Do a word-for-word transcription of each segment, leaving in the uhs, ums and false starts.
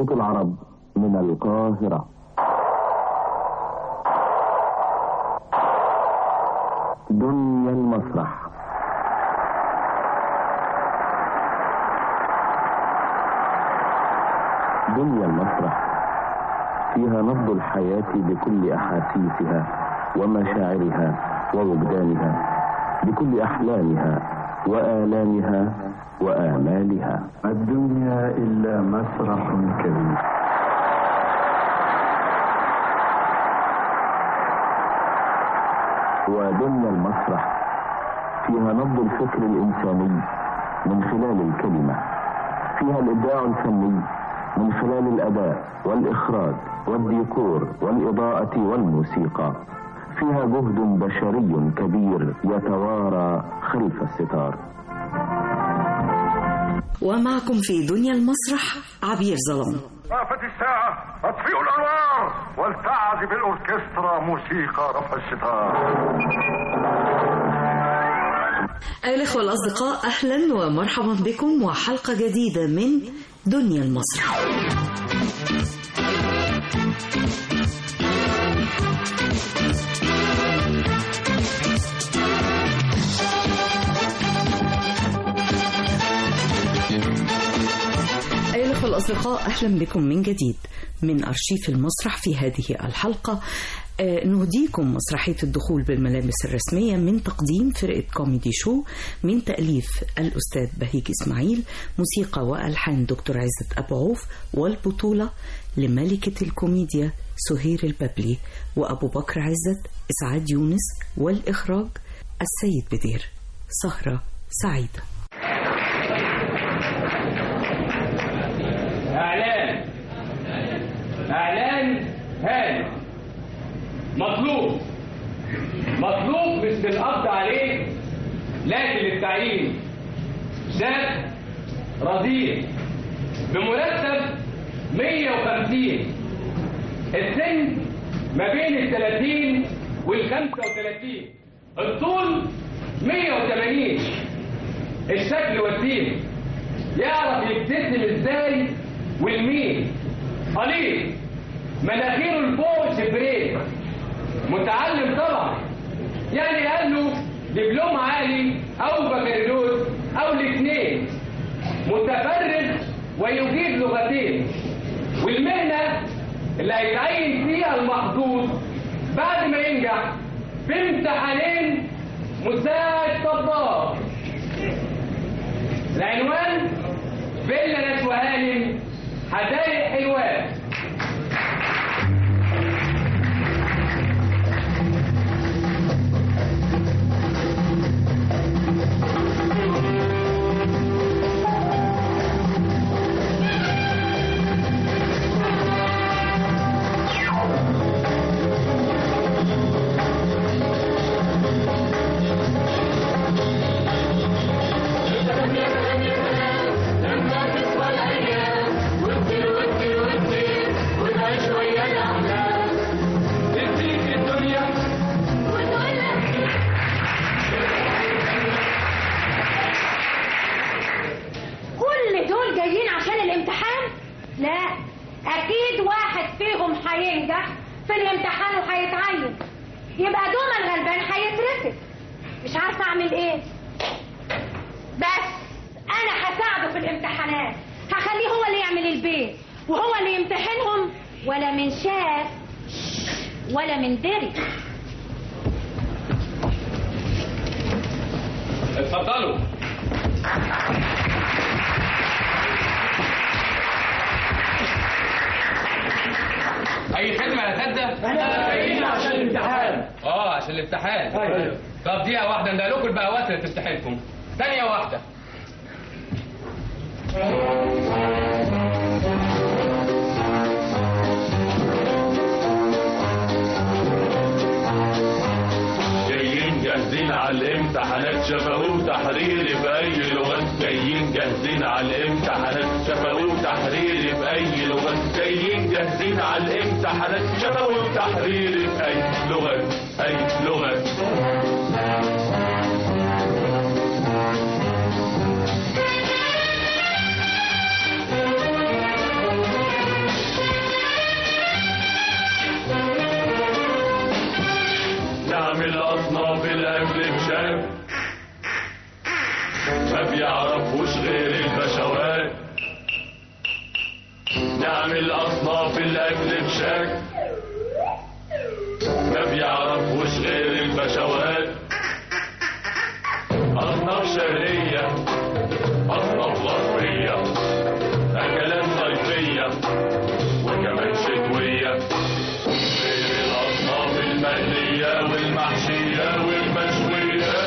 صوت العرب من القاهرة. دنيا المسرح. دنيا المسرح فيها نبض الحياة بكل أحاسيسها ومشاعرها ووجدانها، بكل أحلامها وآلامها وآمالها. الدنيا إلا مسرح كبير. ودنيا المسرح فيها نبض الفكر الإنساني من خلال الكلمة، فيها الإبداع الفني من خلال الأداء والإخراج والديكور والإضاءة والموسيقى، فيها جهد بشري كبير يتوارى خلف الستار. ومعكم في دنيا المسرح عبير ظلام. وقفت الساعة، اطفئوا الأنوار ولتعزف الأوركسترا موسيقى رفع الستار. أيها الأخوة الأصدقاء، أهلا ومرحبا بكم وحلقة جديدة من دنيا المسرح. أيها الأخوة الأصدقاء، أهلا بكم من جديد من أرشيف المسرح. في هذه الحلقة نهديكم مسرحية الدخول بالملابس الرسمية من تقديم فرقة كوميدي شو، من تأليف الأستاذ بهيج إسماعيل، موسيقى وألحان دكتور عزت أبو عوف، والبطولة لملكة الكوميديا سهير البابلي وأبو بكر عزت، إسعاد يونس، والإخراج السيد بدير. سهرة سعيدة. إعلان إعلان هام مطلوب مطلوب مش بالقبض عليه، لكن للتعيين شاب رضيع بمرتب مية وخمسين، السن ما بين الثلاثين والخمسة وثلاثين، الطول مية وثمانين، الشكل وسيم، يعرف يبتسم ازاي والمين، قليل مناخيره لفوق شبرين، متعلم طبعا، يعني قال له دبلوم عالي او بكالوريوس او الاثنين، متفرغ ويجيد لغتين، والمهنه اللي هيتعين فيها المحظوظ بعد ما ينجح في امتحانين مساعد طباخ. العنوان فيلا ناس وهانم حدائق حلوان. هينجح في الامتحان وهيتعين، يبقى دوما الغلبان هيترفد. مش عارفه اعمل ايه، بس انا هساعده في الامتحانات، هخليه هو اللي يعمل البيت وهو اللي يمتحنهم، ولا من شاف ولا من دري. اتفضلوا. اي خدمه يا ساده؟ احنا جايين عشان الامتحان. اه عشان الامتحان. ايوه. طب دقيقه واحده ندلكوا البقوات اللي تمتحنكم. ثانيه واحده. جايين جاهزين على الامتحانات، شفوي وتحريري بأي لغة. جايين جاهزين على الامتحانات، شفوي وتحريري بأي لغة. جايين جاهزين على الامتحانات، شفوي وتحريري بأي لغة. أي لغة. نعمل أصناف الأكل بشكل ما بيعرفوش غير البشوات. نعمل أصناف الأكل بشكل ما بيعرفوش غير البشوات. أصناف شرقية، أصناف غربية، أكلات صيفية وكمان شتوية، غير الأصناف المقلية والمحشية والمشوية.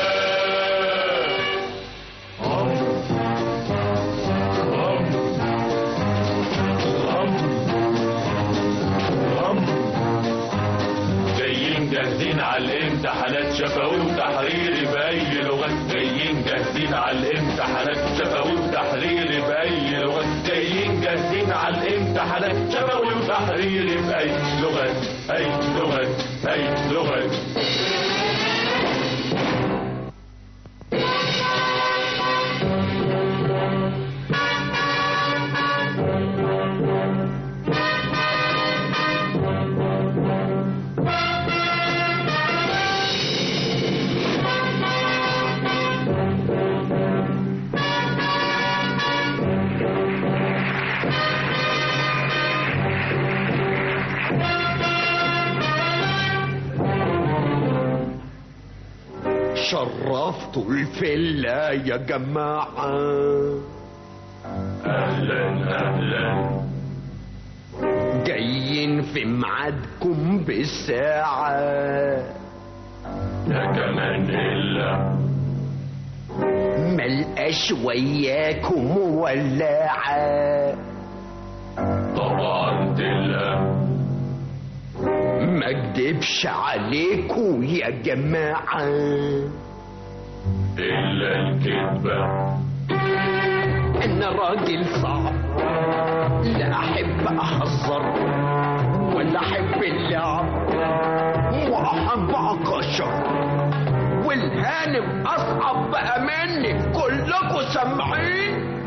جايين جاهزين على الامتحانات شفوي وتحريري بأي لغة. جايين جاهزين على الامتحانات شفوي وتحريري بأي لغة. جايين جاهزين على الامتحانات شفوي وتحريري بأي لغة. أي لغة أي لغة. شرفتوا الفيلا يا جماعة. أهلا أهلا. جايين في ميعادكم بالساعة. يا كمان إلا ملقاش وياكم ولاعة. طبعا تلا ما اكدبش عليكم يا جماعة إلا الكذبة. أنا راجل صعب، لا أحب أهزر ولا أحب اللعب وأحب أكشر، والهانم أصعب بقى مني. كلكم سامعين؟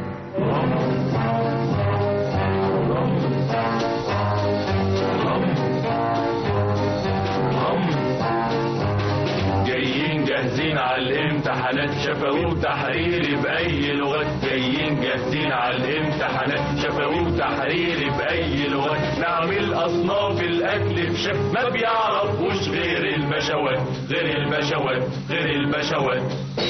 جايين جاهزين على الامتحانات شفوي وتحريري بأي لغة. جايين جاهزين على الامتحانات شفوي وتحريري بأي لغة. نعمل أصناف الأكل بشكل ما بيعرفوش غير البشوات. غير البشوات غير البشوات.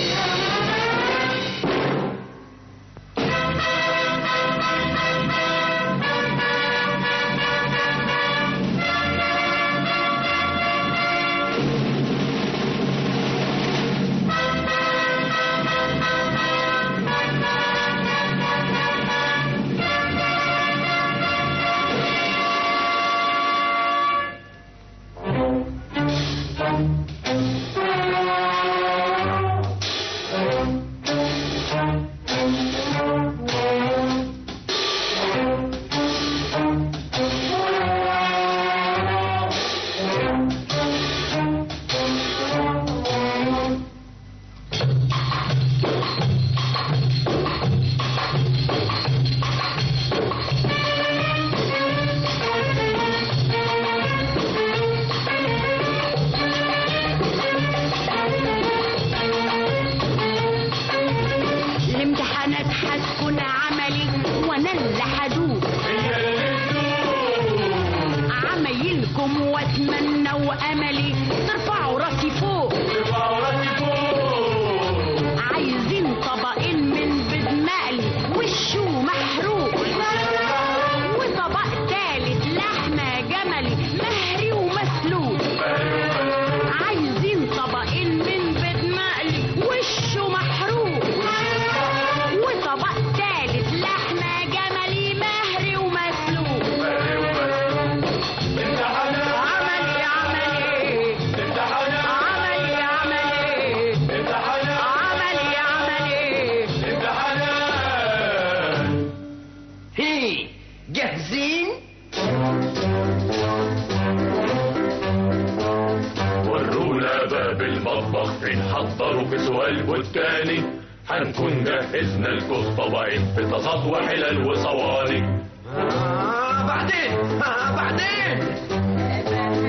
حضروا في سؤال والتاني هنكون جهزنا الكوز طبقين في تصاد وحلال وصواري. آه بعدين آه بعدين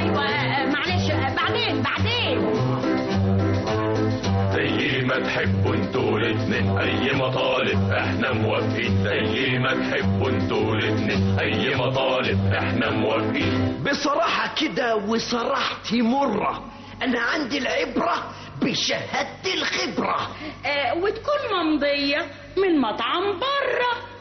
ايوه معلش بعدين بعدين. زي ما تحبوا انتوا الاتنين اي مطالب احنا موافقين. زي ما تحبوا انتوا الاتنين اي مطالب احنا موافقين. بصراحة كده وصراحتي مرة، انا عندي العبرة بشهادة الخبرة. آه وتكون ممضية من مطعم بره.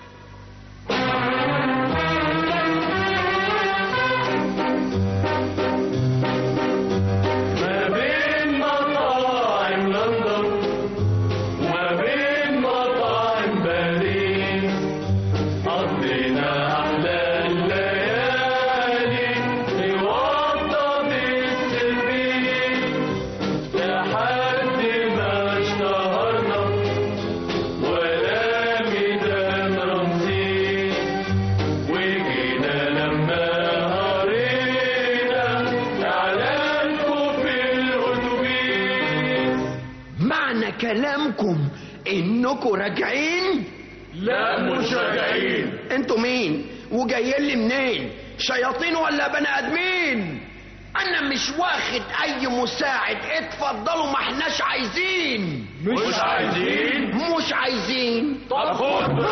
كلامكم انكم راجعين؟ لا مش راجعين. انتوا مين وجايين لي منين؟ شياطين ولا بني ادمين؟ انا مش واخد اي مساعد، اتفضلوا ما احناش عايزين. مش, مش عايزين مش عايزين طب خد.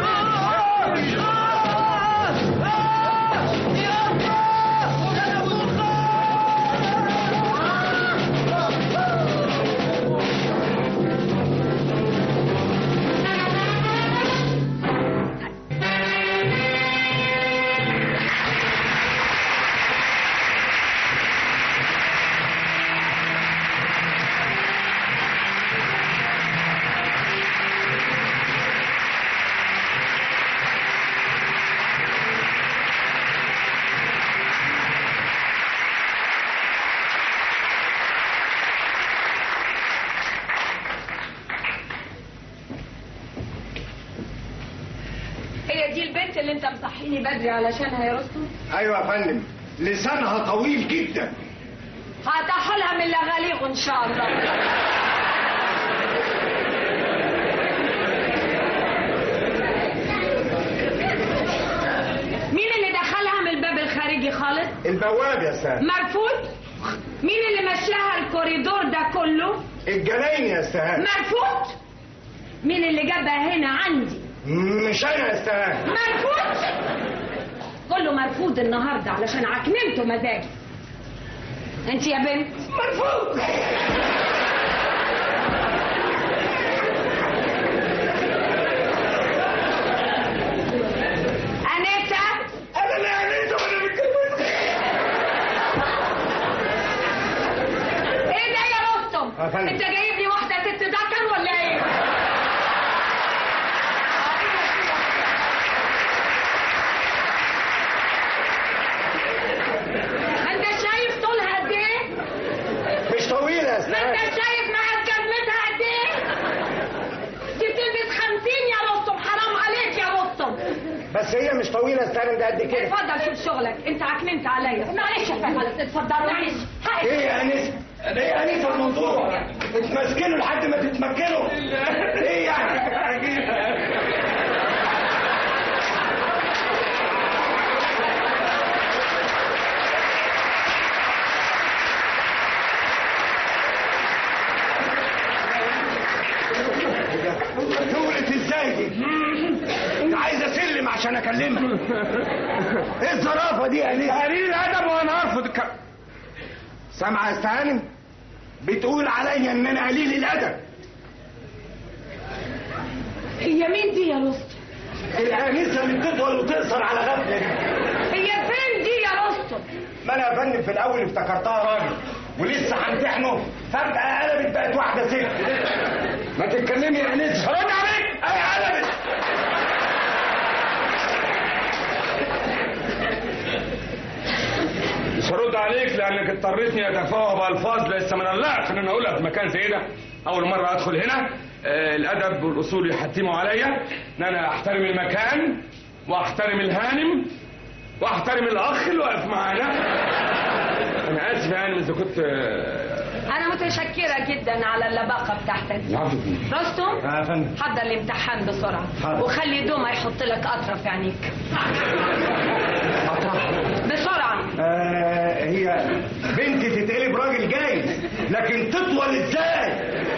اللي انت مصحيني بدري علشانها يا رستم؟ ايوه يا فندم، لسانها طويل جدا. هتحولها من لغاليغ ان شاء الله. مين اللي دخلها من الباب الخارجي خالص؟ البواب يا سهل. مرفوض. مين اللي مشاها الكوريدور ده كله؟ الجناين يا سهل. مرفوض. مين اللي جابها هنا عندي؟ مش انا يا استاذ. مرفوض. كله مرفوض النهارده علشان عكننتوا مزاجي. انت يا بنت مرفوض. انسه. انا اللي انسه وانا متجوز. ايه ده يا رستم؟ انت جايب لي واحده ست ذكر ولا ايه؟ طويلة يا استاذ. ما انت شايف مقاس جزمتها قد ايه؟ دي بتلبس خمسين يا رستم، حرام عليك يا رستم. بس هي مش طويلة يا استاذ، ده قد كده. اتفضل شوف شغلك، انت عكننت عليا. معلش يا فندم اتفضل معلش. ايه يا انسه؟ ده ايه انسه الموضوع؟ اتمسكنوا لحد ما تتمكنوا. ايه يعني؟ تولت ازاي دي؟ انت عايز اسلم عشان اكلمك. ايه الظرافه دي يا انسه؟ قليل ادب وانا ارفض الك... سامعه يا استهانم؟ بتقول عليا ان انا قليل الادب. هي مين دي يا رستم؟ الانسه اللي بتطول وتقصر على غفله دي. هي فين دي يا رستم؟ ما انا يا فندم في الاول افتكرتها راجل ولسه همتحنه، فجاه قلبت بقت واحده ست. ما تتكلمي يا انسه. رد عليك. اي قلبت. مش هرد عليك لانك اضطريتني اتفاوه بالفاظ لسه ما نلعت ان انا اقولها في مكان زي ده. اول مره ادخل هنا، آه الادب والاصول يحتموا عليا ان انا احترم المكان واحترم الهانم واحترم الاخ اللي واقف معانا. انا اسف يعني اذا كنت آه انا متشكره جدا على اللباقه بتاعتك. رستم اه فندم، حضر الامتحان بسرعه حاضر. وخلي دوما يحط لك قطره في عينيك. قطره بسرعه. آه هي لكن تطول ازاي؟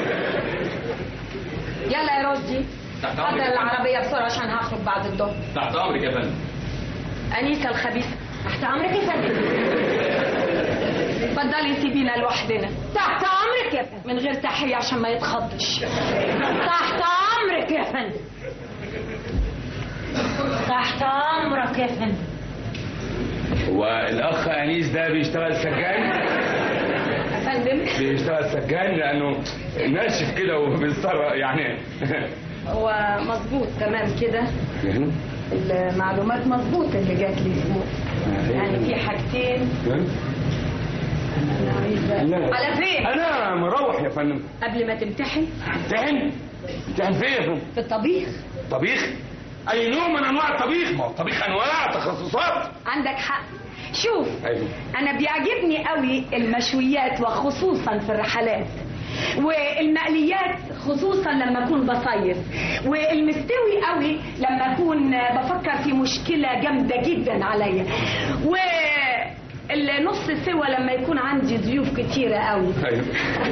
يلا يا رشدي اتفضل العربيه بسرعه عشان هخرج بعد الظهر. تحت امرك يا فندم. انيسه الخبيثه تحت امرك يا فندم. اتفضلي سيبينا لوحدنا. تحت امرك يا فندم. من غير تحيه عشان ما يتخضش. تحت امرك يا فندم. تحت امرك يا فندم. هو الاخ انيس ده بيشتغل سجان؟ يا فندم بيشتغل سجان لانه ناشف كده وبيضطر يعني. هو مظبوط تمام كده. المعلومات مظبوطه اللي جات لي فوق. يعني في حاجتين انا عايزه. على فين؟ انا مروح يا فندم. قبل ما تمتحن. امتحن؟ امتحن فين يا فندم؟ في الطبيخ. طبيخ؟ اي نوع من انواع الطبيخ؟ ما هو الطبيخ انواع تخصصات. عندك حق. شوف أيوه. انا بيعجبني قوي المشويات وخصوصا في الرحلات، والمقليات خصوصا لما اكون بصيف، والمستوي قوي لما اكون بفكر في مشكله جامده جدا عليا، و النص سوا لما يكون عندي ضيوف كتيره قوي. أيوه.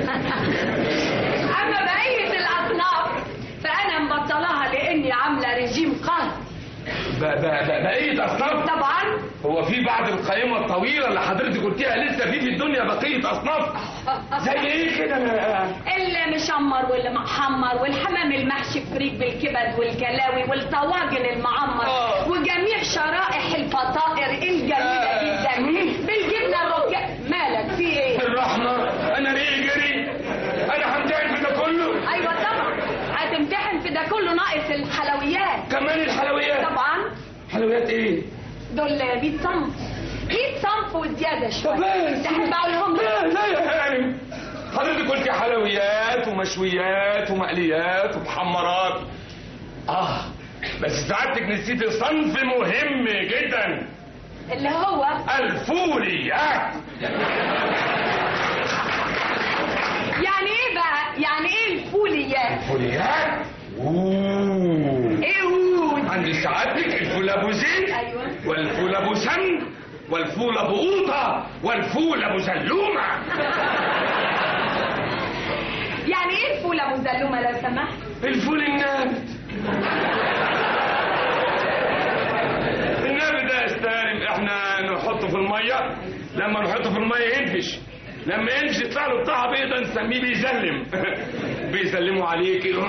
اما بقيه الاصناف فانا مبطلها لاني عامله رجيم قهر. بقيه اصناف؟ طبعا. هو في بعد القائمه الطويله اللي حضرتك قلتيها لسه في في الدنيا بقيه اصناف؟ زي ايه كده؟ اللي مشمر واللي محمر والحمام المحشي فريك بالكبد والكلاوي والطواجن المعمر أوه. وجميع شرائح الفطائر الجميله جدا بالجبنه الرقاق. مالك في ايه؟ الرحمه انا ريقي جري. انا همتحن في ده كله؟ ايوه طبعا هتمتحن في ده كله ناقص الحلويات. كمان الحلويات؟ طبعا. حلويات ايه؟ دول مية صنف. مية صنف وزياده شويه. طب تحب اقولهم لك؟ لا لا يا هانم، حضرتك قلتي حلويات ومشويات ومقليات ومحمرات. اه بس سعادتك نسيتي صنف مهم جدا اللي هو الفوليات. يعني ايه بقى؟ يعني ايه الفوليات؟ الفوليات؟ اوه ايه اوه؟ عند سعادتك الفول ابو زيت. ايوه. والفول ابو سمن والفول ابو قوطه والفول ابو زلومه. يعني ايه الفول ابو زلومه لو سمحت؟ الفول النابت. النابت ده يستاهل احنا نحطه في الميه، لما نحطه في الميه ينفش، لما ينفش يطلع له بتاع بيضه نسميه بيزلم. بيسلموا عليه كده.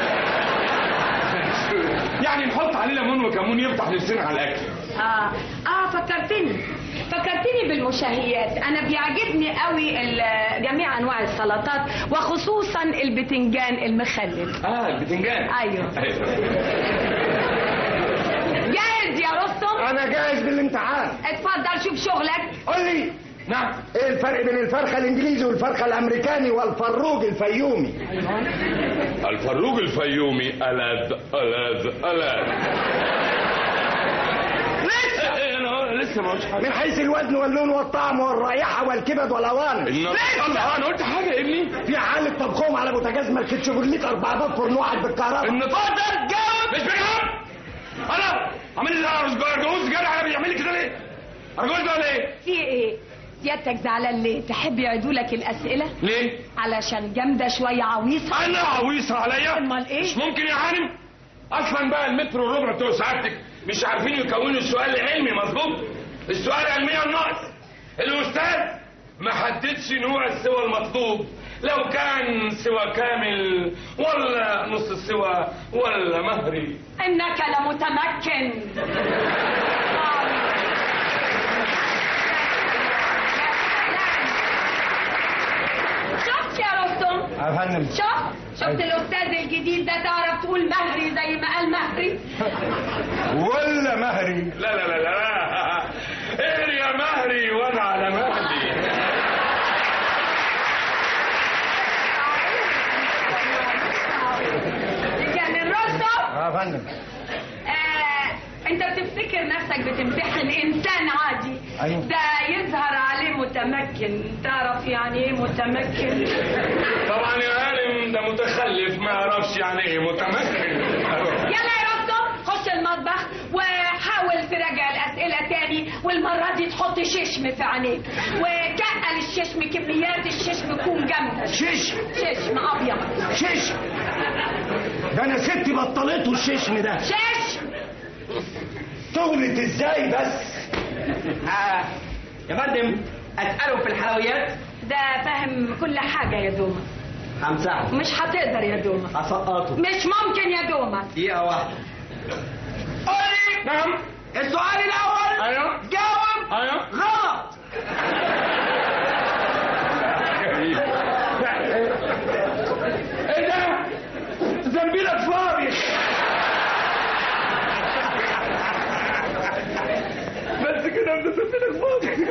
يعني نحط عليه ليمون وكمون يفتح نفسنا على الاكل. اه اه فكرتني فكرتني بالمشاهيات. انا بيعجبني قوي جميع انواع السلطات وخصوصا البتنجان المخلل. اه البتنجان. ايوه. جاهز يا رستم؟ انا جاهز بالامتحان. اتفضل شوف شغلك. قول لي. نعم. ايه الفرق بين الفرخه الانجليزي والفرخه الامريكاني والفروج الفيومي؟ الفروج الفيومي ألذ ألذ ألذ. لسه لسه ما قلتش حاجه. من حيث الوزن واللون والطعم والرائحه والكبد والاوانس. لسه انا قلت حاجه يا ابني. في حاله طبخهم على بوتاجاز ماركه شيفروليت اربع باب فرن واحد بالكهرباء. النطاق ده جاوب. مش بجاوب. انا عامل لي ارجوز جدع. انا بيعمل لي كده ليه؟ ارجوز ده ليه؟ في ايه؟ سيادتك زعلان ليه؟ تحب يعيدوا لك الاسئله؟ ليه؟ علشان جامده شويه عويصه. انا عويصه عليا؟ امال ايه؟ مش ممكن يا عالم. اصلا بقى المتر والربع بتوع سعادتك مش عارفين يكونوا السؤال علمي مظبوط. السؤال علميا ناقص. الاستاذ ما حددش نوع السوى المطلوب، لو كان سوى كامل ولا نص السوى ولا مهري. انك لمتمكن. شفت يا رستم؟ يا فندم. شفت شفت الاستاذ الجديد ده تعرف تقول مهري زي ما قال مهري ولا مهري؟ لا لا لا لا ايه يا مهري وانا على مهلي. يعني الرستم يا فندم. آه، انت بتفتكر نفسك بتمتحن انسان عادي. أيوه. ده يظهر عليه متمكن. تعرف يعني ايه متمكن؟ طبعا يا عالم ده متخلف ما يعرفش يعني ايه متمكن. يلا يا رستم خش المطبخ وحاول تراجع الاسئله تاني تاني والمرة دي تحط ششم في عينيك وكقل الششم كميات الششم تكون جامدة. ششم ششم أبيض. ششم ده أنا ستي بطلته الششم ده. ششم تولد ازاي بس؟ آه يا فندم أسأله في الحلويات؟ ده فاهم كل حاجة يا دوما. همسحه. مش هتقدر يا دوما. هسقطه. مش ممكن يا دوما. دقيقة واحدة. قولي. نعم. السؤال الأول. أيوه. جاوب. أيوه. غلط. ايه ده؟ زنبيلك فاضي. بس كده انت زنبيلك فاضي.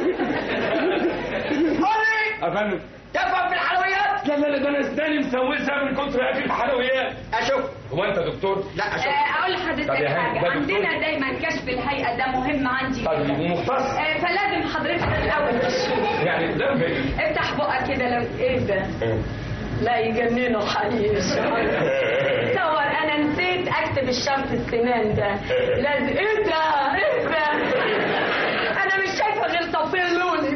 قولي. يا فندم. تفهم في الحلويات؟ لا لا لا ده انا اسناني مسوسها من كتر اكل الحلويات. اشوف. هو انت دكتور؟ لا اشوف. آه، اقول لحضرتك حاجه، عندنا دايما كشف الهيئه ده مهم عندي. طيب ومختص؟ آه، فلازم حضرتك الاول تشوف. يعني ده فين؟ افتح بقك كده لو ايه ده؟ لا يجننوا حقيقي. تصور انا نسيت اكتب الشرط السنان ده. لازم ايه ده؟ ايه ده؟ انا مش شايفه غير صفين لوني.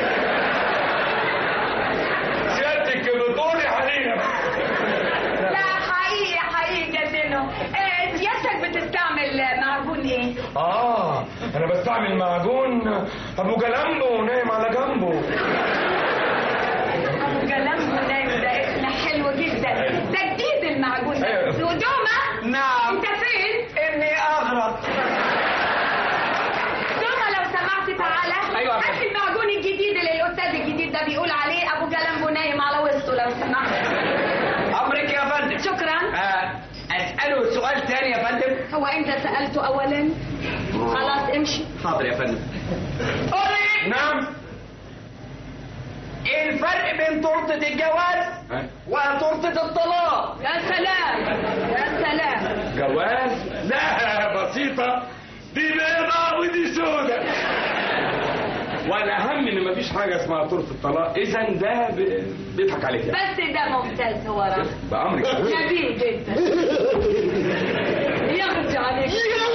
سيادتك بتقولي حقيقة. لا حقيقي حقيقي جننوا. آه، سيادتك بتستعمل معجون ايه؟ اه انا بستعمل معجون ابو جلامبو نايم على جنبه. ابو جلامبو نايم ده اسم حلو جدا. ده جديد المعجون ده. ودوما؟ نعم. انت فين؟ اني اغرق. دوما لو سمحت تعالى. ايوه. هات المعجون الجديد اللي الاستاذ الجديد ده بيقول عليه ابو جلامبو نايم على وسطه لو سمحت. امرك يا فندم. شكرا. آه. اساله سؤال تاني يا فندم. هو انت سالته اولا؟ خلاص امشي. حاضر يا فندم. قولي. نعم. ايه الفرق بين تورته الجواز وتورته الطلاق؟ يا سلام يا سلام. جواز؟ لا بسيطة، دي بيضة ودي سودة. والاهم ان مفيش حاجة اسمها تورته الطلاق، اذا ده بيضحك عليك يعني. بس ده ممتاز هو رأي. بأمرك. جميل جدا. يغطي عليك.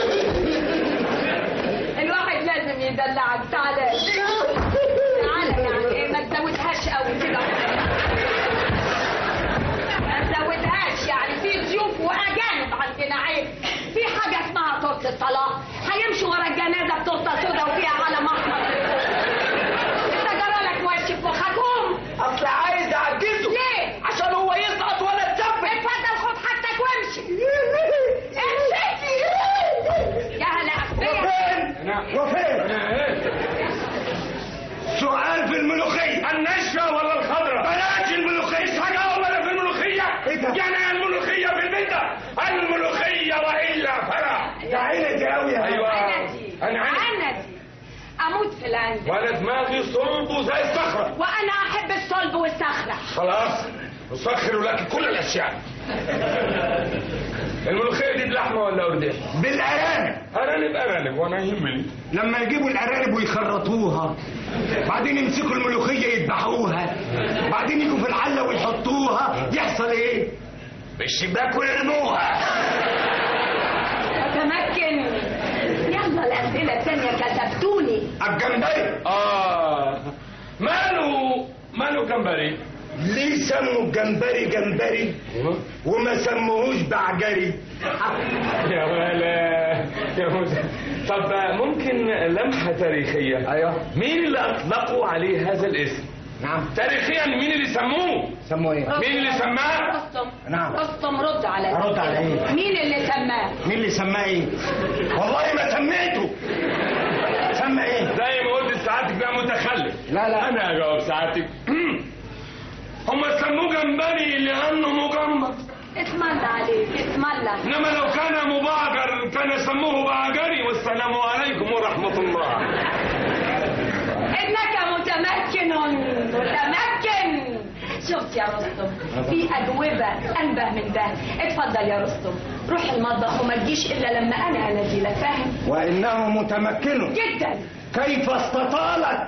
الواحد لازم يدلعك. تعالى تعالى يعني ايه، ما تزودهاش قوي كده. ما تزودهاش يعني، في ضيوف واجانب عندنا عيب. في حاجه اسمها تورته الطلاق، هيمشوا ورا الجنازه بتورته سودا وفيها علم احمر. انت جرالك وش في مخك؟ قوم. اصل عايز اعجزه. ليه؟ عشان هو يسقط ولا تثبت. اتفضل خد حاجتك وامشي. امشي. يا هلا اخبير. وفين؟ وفين؟ سؤال في الملوخية. النشفة ولا الخضراء؟ بلاش الملوخية. مش حاجة ولا في الملوخية. ايه ده؟ يعني الملوخية في البيتة، الملوخية وإلا فرح. ده عينك قوي يا ايوه عندي انا عندي عندي اموت في العند. وانا دماغي صلب زي الصخرة. وانا احب الصلب والصخرة. خلاص نسخر لك كل الاشياء. الملوخية دي بلحمة ولا أرداح؟ بالارانب. أرانب أرانب وأنا يهمني. لما يجيبوا الارانب ويخرطوها، بعدين يمسكوا الملوخية يذبحوها، بعدين يجوا في الحلة ويحطوها، يحصل ايه؟ بالشباك ويرموها. متمكن. يلا الأسئلة الثانية كسبتوني. الجمبري. آه ماله ماله جمبري؟ ليه سموا الجمبري جمبري وما سموهوش بعجري؟ يا ولا يا موسى. طب ممكن لمحة تاريخية؟ ايوه. مين اللي أطلقوا عليه هذا الاسم؟ نعم. تاريخيا مين اللي سموه؟ سموه ايه؟ مين اللي سماه؟ رستم. نعم. رستم رد عليا. ارد على ايه؟ مين اللي سماه؟ مين اللي سماه ايه؟ والله ما سميته. سمى ايه؟ زي ما قلت سعادتك ده متخلف. لا لا. أنا هجاوب سعادتك. هم سموه جمبري لأنه مجمد. اسم الله عليك، اسم الله. إنما لو كان مبعجر كان سموه بعجري. والسلام عليكم ورحمة الله. إنك متمكن متمكن. شفت يا رستم، في أجوبة أنبه من ده. اتفضل يا رستم، روح المطبخ وما تجيش إلا لما أنا أنادي لك، فاهم؟ وإنه متمكن جدا. كيف استطالك؟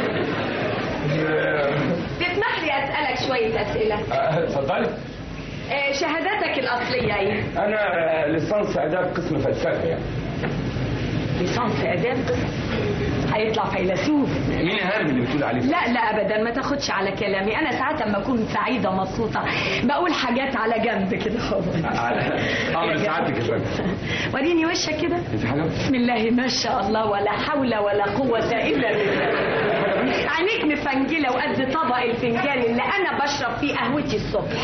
تسمح لي أسألك شوية أسئلة؟ اتفضلي. آه شهاداتك الاصليه ايه؟ انا ليسانس اداب قسم فلسفه يعني. ليسانس اداب هيطلع فيلسوف. مين اهم اللي بتقول عليه؟ لا لا ابدا، ما تاخدش على كلامي، انا ساعات لما اكون سعيده ومبسوطه بقول حاجات على جنب كده. على امر سعادتك يا فندم. وريني وشك كده. انت حاجه؟ بسم الله ما شاء الله ولا حول ولا قوه الا بالله. عينيك مفنجله وقد طبق الفنجان اللي انا بشرب فيه قهوتي الصبح.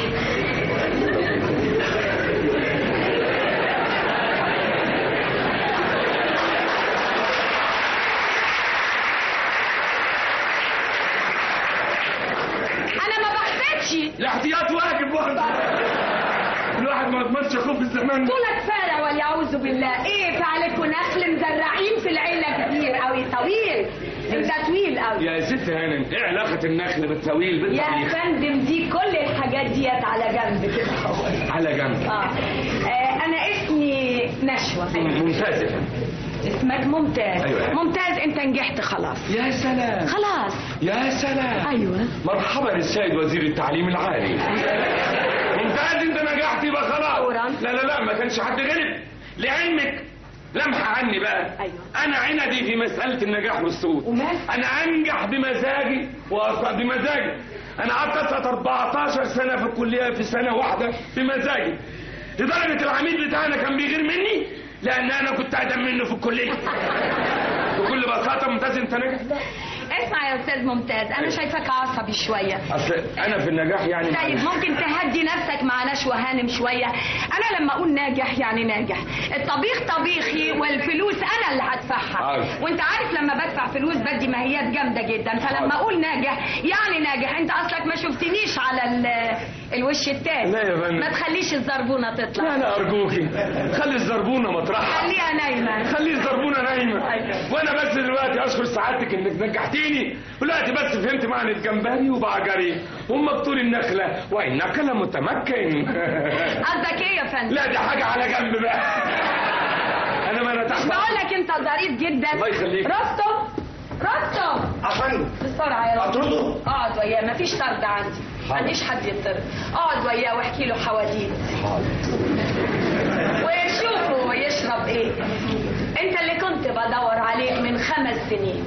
الاحتياط واجب برضه. الواحد ما يضمنش اخوه في الزمان ده. طولك فارع واليعوذ بالله. ايه فعلكوا نخل مزرعين في العيله كتير قوي طويل. انت طويل قوي يا ست هانم. ايه علاقه النخل بالطويل بالطويل؟ يا فندم دي كل الحاجات ديت على جنب كده. على جنب. اه, آه انا اسمي نشوى. ممتاز يا فندم. اسمك ممتاز. أيوة. ممتاز انت نجحت خلاص. يا سلام. خلاص يا سلام. ايوه مرحبا للسيد وزير التعليم العالي. ممتاز انت نجحت يبقى خلاص. لا لا لا ما كانش حد غلب. لعلمك لمحة عني بقى. أيوة. انا عندي في مسألة النجاح والسقوط. انا انجح بمزاجي واسقط بمزاجي. انا قعدت اسقط أربعتاشر سنة في الكلية في سنة واحدة بمزاجي، لدرجة العميد بتاعنا كان بيغير مني لان انا كنت اقدم منه في الكليه. بكل بساطه ممتاز انت ناجح. اسمع يا استاذ ممتاز، انا شايفك عصبي شويه. اصل انا في النجاح يعني. طيب ممكن تهدي نفسك مع نشوى هانم شويه. انا لما اقول ناجح يعني ناجح. الطبيخ طبيخي والفلوس انا اللي هدفعها. عارف. وانت عارف لما بدفع فلوس بدي ماهيات جامده جدا، فلما اقول ناجح يعني ناجح. انت اصلك ما شفتنيش على الوش التاني. لا يا فندم. ما تخليش الزربونه تطلع. لا لا ارجوكي خلي الزربونه مطرحها. خليها نايمه. خلي الزربونه نايمه. أيوة. وانا بس دلوقتي اشكر سعادتك انك نجحتيني. دلوقتي بس فهمت معنى الجمبري وبعجري هم بطول النخله وانك لمتمكن. قصدك ايه يا فندم؟ لا دي حاجه على جنب بقى. انا ما انا تحت. بقول لك انت ظريف جدا. الله يخليك. رستم رستم افندم بسرعه يا رستم. اطرده. اقعد وياه مفيش طرد عندي. ما عنديش حد يطرد. اقعد وياه واحكي له حواديت. وشوفوا يشرب ايه. انت اللي كنت بدور عليك من خمس سنين.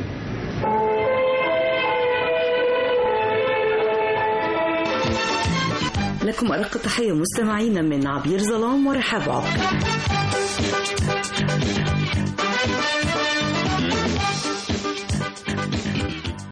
لكم أرق تحية مستمعينا من عبير ظلام ورحاب عبد.